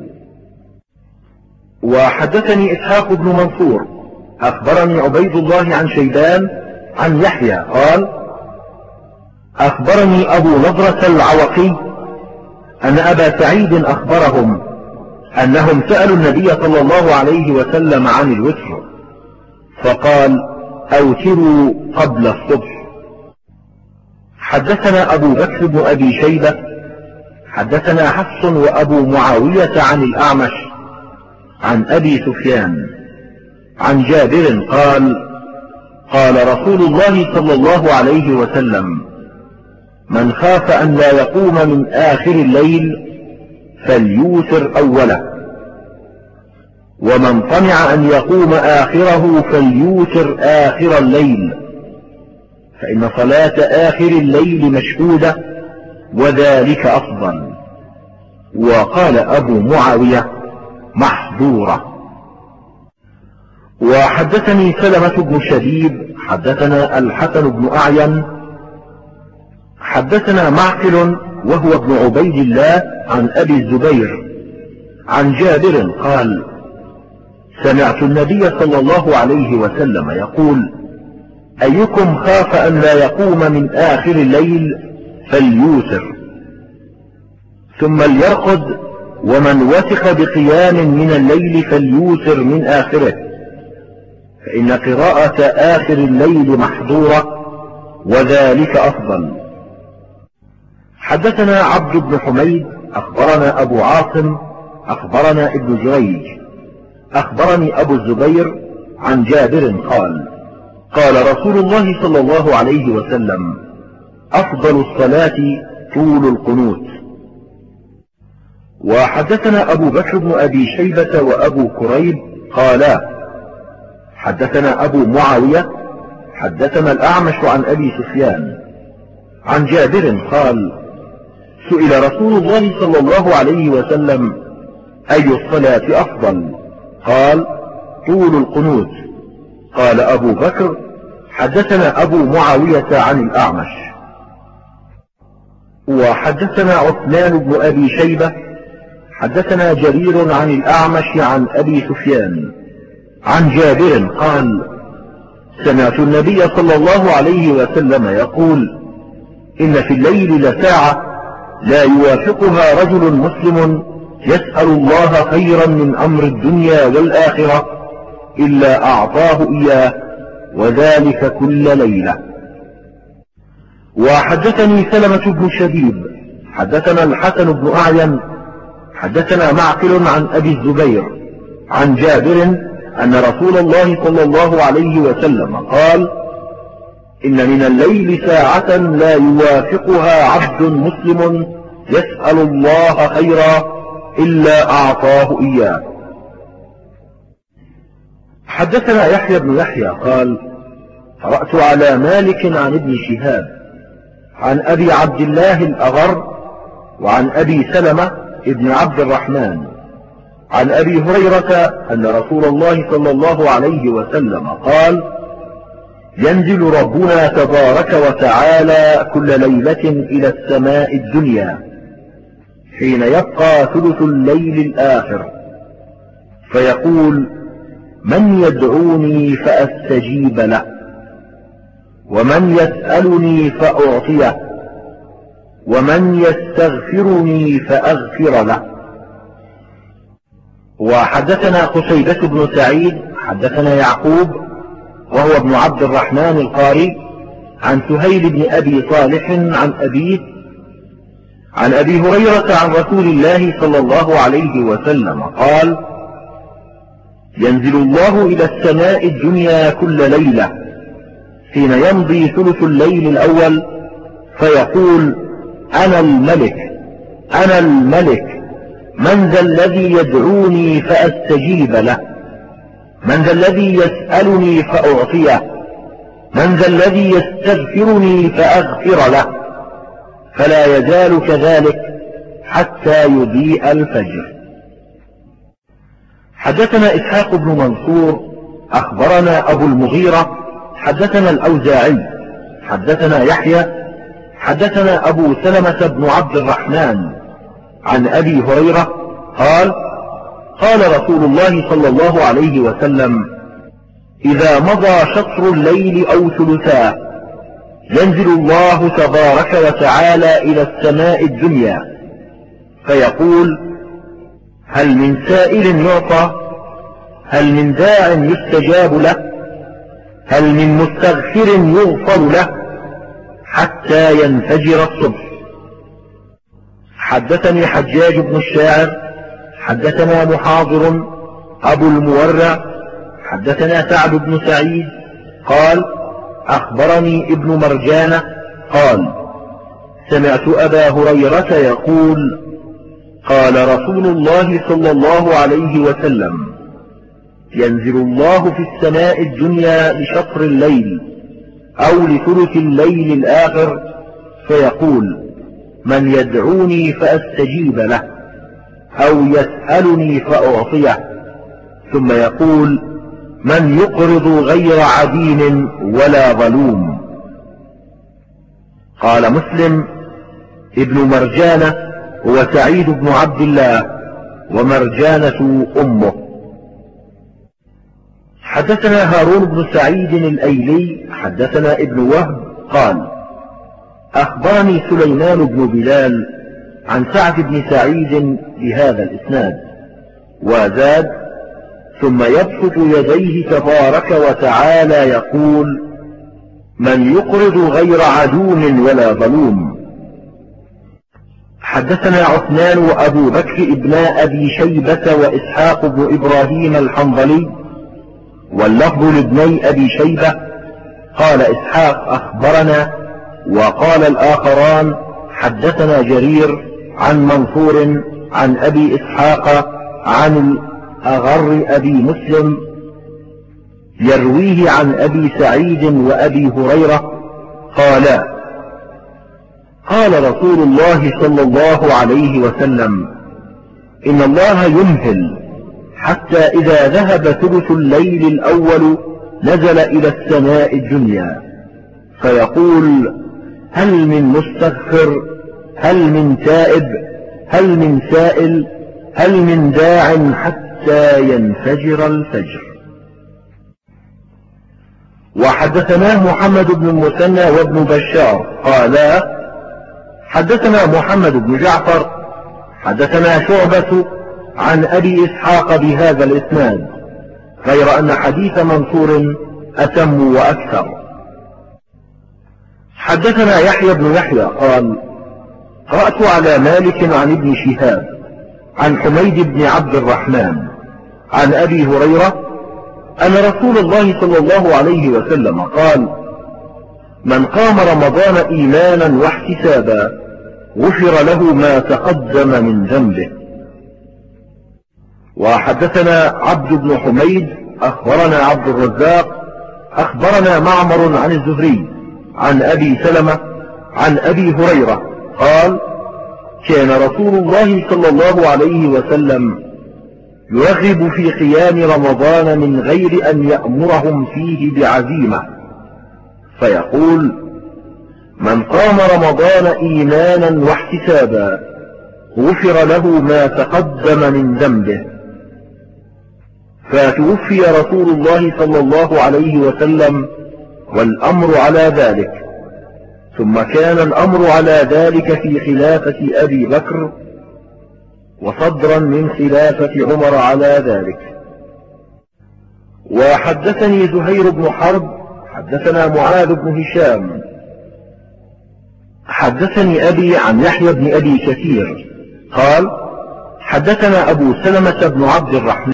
وحدثني إسحاق بن منصور أخبرني عبيد الله عن شيبان عن يحيى قال أخبرني أبو نضرة العوقي أن أبا سعيد أخبرهم أنهم سألوا النبي صلى الله عليه وسلم عن الوتر فقال أوتروا قبل الصبح. حدثنا أبو بكر بن أبي شيبة حدثنا حفص وأبو معاوية عن الأعمش عن أبي سفيان عن جابر قال قال رسول الله صلى الله عليه وسلم من خاف أن لا يقوم من آخر الليل فليوتر أوله ومن طمع أن يقوم آخره فليوتر آخر الليل فإن صلاة آخر الليل مشهودة وذلك أفضل. وقال أبو معاوية محظورة. وحدثني سلمة بن شديد حدثنا الحسن بن أعين حدثنا معقل وهو ابن عبيد الله عن أبي الزبير عن جابر قال سمعت النبي صلى الله عليه وسلم يقول أيكم خاف أن لا يقوم من آخر الليل فليوتر ثم ليرقد ومن وثق بقيام من الليل فليوتر من آخره فإن قراءة آخر الليل محظورة وذلك أفضل. حدثنا عبد بن حميد أخبرنا أبو عاصم أخبرنا ابن جريج أخبرني أبو الزبير عن جابر قال قال رسول الله صلى الله عليه وسلم أفضل الصلاة طول القنوت. وحدثنا أبو بكر بن أبي شيبة وأبو كريب قالا حدثنا أبو معاوية حدثنا الأعمش عن أبي سفيان عن جابر قال سئل رسول الله صلى الله عليه وسلم أي الصلاة أفضل؟ قال طول القنوت. قال أبو بكر حدثنا أبو معاوية عن الأعمش. وحدثنا عثمان بن أبي شيبة حدثنا جرير عن الأعمش عن أبي سفيان عن جابر قال سمعت النبي صلى الله عليه وسلم يقول إن في الليل لساعة لا يوافقها رجل مسلم يسأل الله خيرا من أمر الدنيا والآخرة إلا أعطاه إياه وذلك كل ليلة. وحدثني سلمة بن شديد حدثنا الحسن بن أعين حدثنا معقل عن أبي الزبير عن جابر أن رسول الله صلى الله عليه وسلم قال إن من الليل ساعة لا يوافقها عبد مسلم يسأل الله خيرا إلا أعطاه إياه. حدثنا يحيى بن يحيى قال قرأت على مالك عن ابن شهاب عن أبي عبد الله الأغر وعن أبي سلمة ابن عبد الرحمن عن أبي هريرة أن رسول الله صلى الله عليه وسلم قال ينزل ربنا تبارك وتعالى كل ليلة إلى السماء الدنيا حين يبقى ثلث الليل الآخر فيقول من يدعوني فأستجيب له ومن يسألني فأعطيه ومن يستغفرني فأغفر له. وحدثنا قتيبة بن سعيد حدثنا يعقوب وهو ابن عبد الرحمن القاري عن سهيل بن أبي صالح عن أبيه عن أبي هريرة عن رسول الله صلى الله عليه وسلم قال: ينزل الله إلى السماء الدنيا كل ليلة حين يمضي ثلث الليل الأول فيقول: أنا الملك أنا الملك، من ذا الذي يدعوني فأستجيب له، من ذا الذي يسألني فأعطيه، من ذا الذي يستغفرني فأغفر له، فلا يزال كذلك حتى يضيء الفجر. حدثنا إسحاق بن منصور أخبرنا أبو المغيرة حدثنا الأوزاعي حدثنا يحيى حدثنا أبو سلمة بن عبد الرحمن عن أبي هريرة قال: قال رسول الله صلى الله عليه وسلم: إذا مضى شطر الليل أو ثلثاه ينزل الله تبارك وتعالى إلى السماء الدنيا فيقول: هل من سائل يعطى، هل من داع يستجاب له، هل من مستغفر يغفر له، حتى ينفجر الصبح. حدثني حجاج بن الشاعر حدثنا محاضر أبو المورع حدثنا سعد بن سعيد قال: أخبرني ابن مرجانة قال: سمعت أبا هريرة يقول: قال رسول الله صلى الله عليه وسلم: ينزل الله في السماء الدنيا لشطر الليل أو لثلث الليل الآخر فيقول: من يدعوني فأستجيب له، أو يسألني فأعطيه، ثم يقول: من يقرض غير عدين ولا ظلوم. قال مسلم: ابن مرجانة هو سعيد بن عبد الله، ومرجانة أمه. حدثنا هارون بن سعيد الأيلي حدثنا ابن وهب قال: أخبرني سليمان بن بلال عن سعد بن سعيد بهذا الإسناد، وزاد: ثم يبسط يديه تبارك وتعالى يقول: من يقرض غير عدوم ولا ظلوم. حدثنا عثمان وأبو بكر ابن أبي شيبة وإسحاق بن إبراهيم الحنظلي، واللفظ لابني أبي شيبة. قال إسحاق: أخبرنا، وقال الآخران: حدثنا جرير عن منصور عن أبي إسحاق عن الأغر أبي مسلم يرويه عن أبي سعيد وأبي هريرة قالا: قال رسول الله صلى الله عليه وسلم: إن الله يمهل حتى إذا ذهب ثلث الليل الأول نزل إلى السماء الدنيا فيقول: هل من مستغفر، هل من تائب، هل من سائل، هل من داع، حتى ينفجر الفجر. وحدثناه محمد بن المثنى وابن بشار قالا: حدثنا محمد بن جعفر حدثنا شعبة عن أبي إسحاق بهذا الإسناد، غير أن حديث منصور أتم وأكثر. حدثنا يحيى بن يحيى قال: قرأت على مالك عن ابن شهاب عن حميد بن عبد الرحمن عن أبي هريرة أن رسول الله صلى الله عليه وسلم قال: من قام رمضان إيمانا واحتسابا غفر له ما تقدم من ذنبه. وحدثنا عبد بن حميد أخبرنا عبد الرزاق أخبرنا معمر عن الزهري عن أبي سلمة عن أبي هريرة قال: كان رسول الله صلى الله عليه وسلم يرغب في قيام رمضان من غير أن يأمرهم فيه بعزيمة، فيقول: من قام رمضان إيمانا واحتسابا غفر له ما تقدم من ذنبه. فتوفي رسول الله صلى الله عليه وسلم والأمر على ذلك، ثم كان الأمر على ذلك في خلافة أبي بكر، وصدرا من خلافة عمر على ذلك. وحدثني زهير بن حرب حدثنا معاذ بن هشام حدثني أبي عن يحيى بن أبي كثير قال حدثنا أبو سلمة بن عبد الرحمن